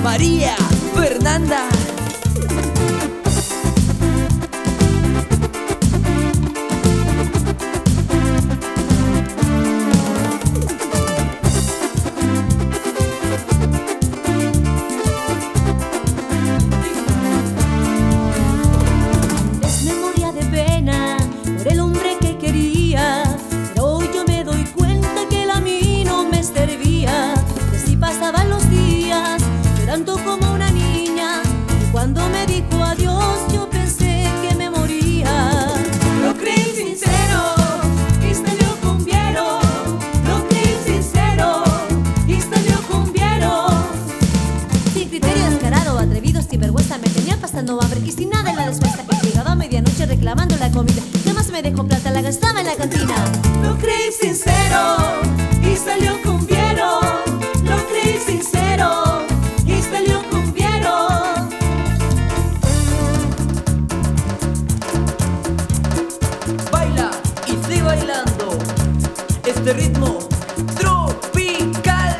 María Fernanda. Es memoria de pena por el hombre que quería, pero hoy yo me doy cuenta que él a mí no me servía. Que si pasaban los días llorando como una niña, y cuando me dijo adiós yo pensé que me moría. Lo creí sincero y salió cumbiero. Lo creí sincero y salió cumbiero. Sin criterio descarado, atrevido, sin vergüenza, me tenía pasando hambre y sin nada en la despensa. Y llegaba a medianoche reclamando la comida, que más me dejó plata, la gastaba en la cantina. Lo creí sincero y salió cumbiero. Lo creí sincero y salió cumbiero. Baila y sigue bailando este ritmo tropical.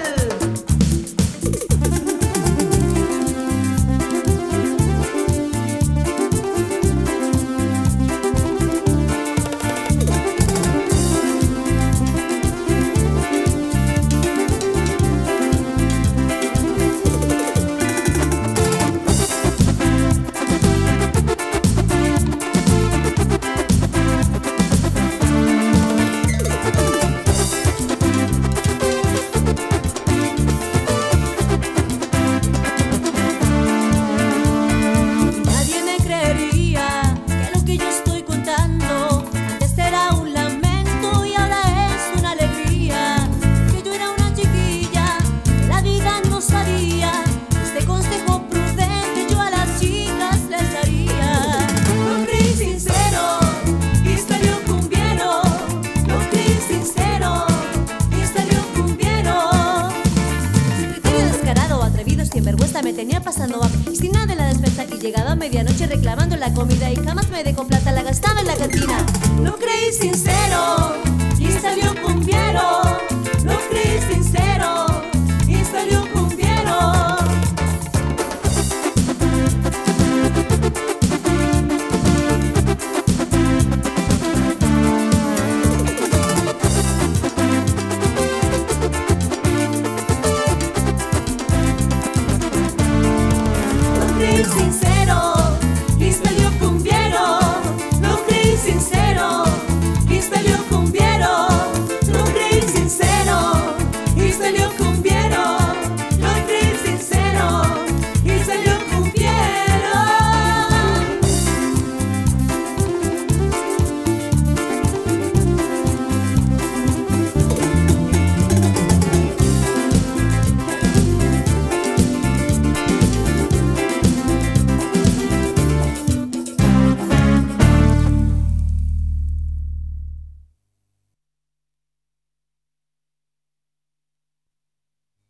Nadie me creería que lo que yo estoy contando antes era un lamento y ahora es una alegría. Que yo era una chiquilla que la vida no sabía. Este consejo prudente yo a las chicas les daría. Lo creí sincero y salió cumbiero. Lo creí sincero y salió cumbiero. Sin criterio descarado, atrevido, sin vergüenza, me tenía pasando hambre y sin nada en la despensa. Y llegaba a medianoche reclamando la comida y jamás me dejó plata, la gastaba en la cantina. Lo creí sincero y salió cumbiero. Lo creí sincero y salió cumbiero. Lo creí sincero.